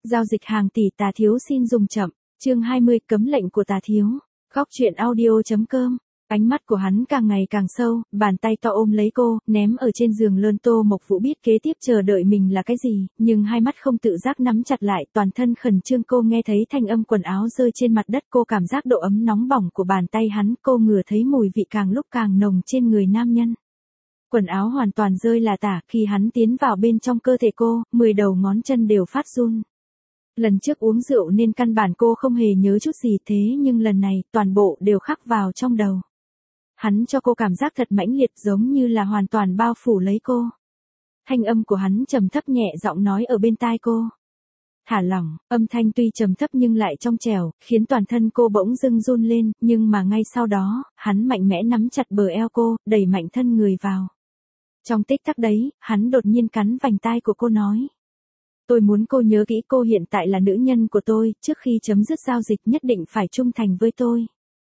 Giao dịch hàng tỷ Tà Thiếu xin dùng chậm. Chương 20 cấm lệnh của Tà Thiếu. Góc truyện audio.com. Ánh mắt của hắn càng ngày càng sâu, bàn tay to ôm lấy cô, ném ở trên giường lơn. Tô Mộc Vũ biết kế tiếp chờ đợi mình là cái gì, nhưng hai mắt không tự giác nắm chặt lại, toàn thân khẩn trương. Cô nghe thấy thanh âm quần áo rơi trên mặt đất, cô cảm giác độ ấm nóng bỏng của bàn tay hắn, cô ngửi thấy mùi vị càng lúc càng nồng trên người nam nhân. Quần áo hoàn toàn rơi là tả, khi hắn tiến vào bên trong cơ thể cô, 10 đầu ngón chân đều phát run. Lần trước uống rượu nên căn bản cô không hề nhớ chút gì, thế nhưng lần này toàn bộ đều khắc vào trong đầu. Hắn cho cô cảm giác thật mãnh liệt, giống như là hoàn toàn bao phủ lấy cô. Thanh âm của hắn trầm thấp nhẹ giọng nói ở bên tai cô. Thả lỏng, âm thanh tuy trầm thấp nhưng lại trong trẻo, khiến toàn thân cô bỗng dưng run lên, nhưng mà ngay sau đó, hắn mạnh mẽ nắm chặt bờ eo cô, đẩy mạnh thân người vào. Trong tích tắc đấy, hắn đột nhiên cắn vành tai của cô nói. Tôi muốn cô nhớ kỹ, cô hiện tại là nữ nhân của tôi, trước khi chấm dứt giao dịch nhất định phải trung thành với tôi.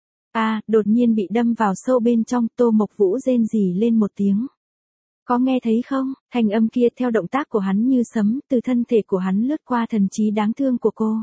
Đột nhiên bị đâm vào sâu bên trong, Tô Mộc Vũ rên rỉ lên một tiếng. Có nghe thấy không? Thanh âm kia theo động tác của hắn như sấm, từ thân thể của hắn lướt qua thần trí đáng thương của cô.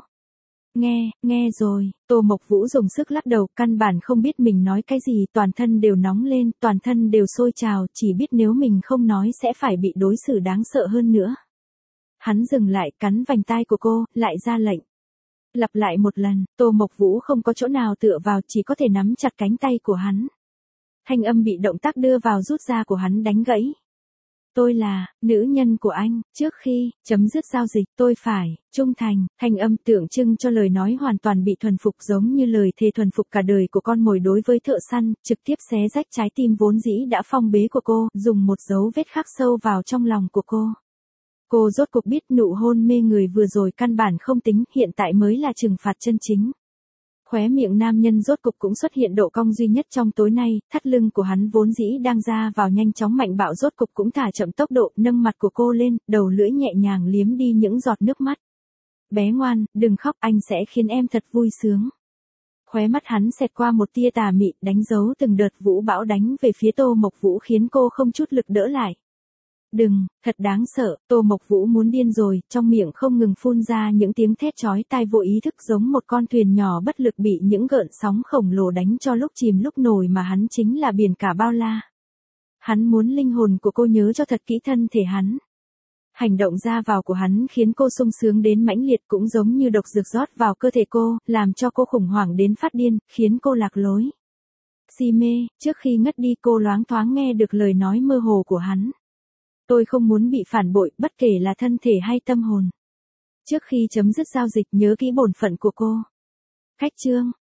Nghe rồi, Tô Mộc Vũ dùng sức lắc đầu, căn bản không biết mình nói cái gì, toàn thân đều nóng lên, toàn thân đều sôi trào, chỉ biết nếu mình không nói sẽ phải bị đối xử đáng sợ hơn nữa. Hắn dừng lại, cắn vành tai của cô, lại ra lệnh. Lặp lại một lần, Tô Mộc Vũ không có chỗ nào tựa vào, chỉ có thể nắm chặt cánh tay của hắn. Thanh âm bị động tác đưa vào rút ra của hắn đánh gãy. Tôi là nữ nhân của anh, trước khi chấm dứt giao dịch, tôi phải trung thành. Thanh âm tượng trưng cho lời nói hoàn toàn bị thuần phục, giống như lời thề thuần phục cả đời của con mồi đối với thợ săn, trực tiếp xé rách trái tim vốn dĩ đã phong bế của cô, dùng một dấu vết khắc sâu vào trong lòng của cô. Cô rốt cuộc biết nụ hôn mê người vừa rồi căn bản không tính, hiện tại mới là trừng phạt chân chính. Khóe miệng nam nhân rốt cục cũng xuất hiện độ cong duy nhất trong tối nay, thắt lưng của hắn vốn dĩ đang ra vào nhanh chóng mạnh bạo rốt cục cũng thả chậm tốc độ, nâng mặt của cô lên, đầu lưỡi nhẹ nhàng liếm đi những giọt nước mắt. Bé ngoan, đừng khóc, anh sẽ khiến em thật vui sướng. Khóe mắt hắn xẹt qua một tia tà mị, đánh dấu từng đợt vũ bão đánh về phía Tô Mộc Vũ, khiến cô không chút lực đỡ lại. Đừng, thật đáng sợ, Tô Mộc Vũ muốn điên rồi, trong miệng không ngừng phun ra những tiếng thét chói tai, vô ý thức giống một con thuyền nhỏ bất lực bị những gợn sóng khổng lồ đánh cho lúc chìm lúc nổi, mà hắn chính là biển cả bao la. Hắn muốn linh hồn của cô nhớ cho thật kỹ thân thể hắn. Hành động ra vào của hắn khiến cô sung sướng đến mãnh liệt, cũng giống như độc dược rót vào cơ thể cô, làm cho cô khủng hoảng đến phát điên, khiến cô lạc lối. Si mê, trước khi ngất đi cô loáng thoáng nghe được lời nói mơ hồ của hắn. Tôi không muốn bị phản bội, bất kể là thân thể hay tâm hồn. Trước khi chấm dứt giao dịch nhớ kỹ bổn phận của cô. Khách chương.